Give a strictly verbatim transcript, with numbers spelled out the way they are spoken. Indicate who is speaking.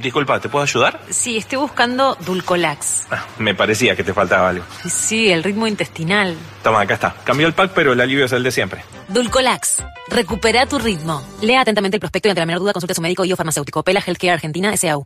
Speaker 1: disculpa, ¿te puedo ayudar?
Speaker 2: Sí, estoy buscando Dulcolax.
Speaker 1: Ah, me parecía que te faltaba algo.
Speaker 2: Sí, el ritmo intestinal.
Speaker 1: Toma, acá está. Cambió el pack, pero el alivio es el de siempre.
Speaker 2: Dulcolax. Recupera tu ritmo. Lea atentamente el prospecto y ante la menor duda consulte a su médico y o farmacéutico. Pela Healthcare Argentina S A U.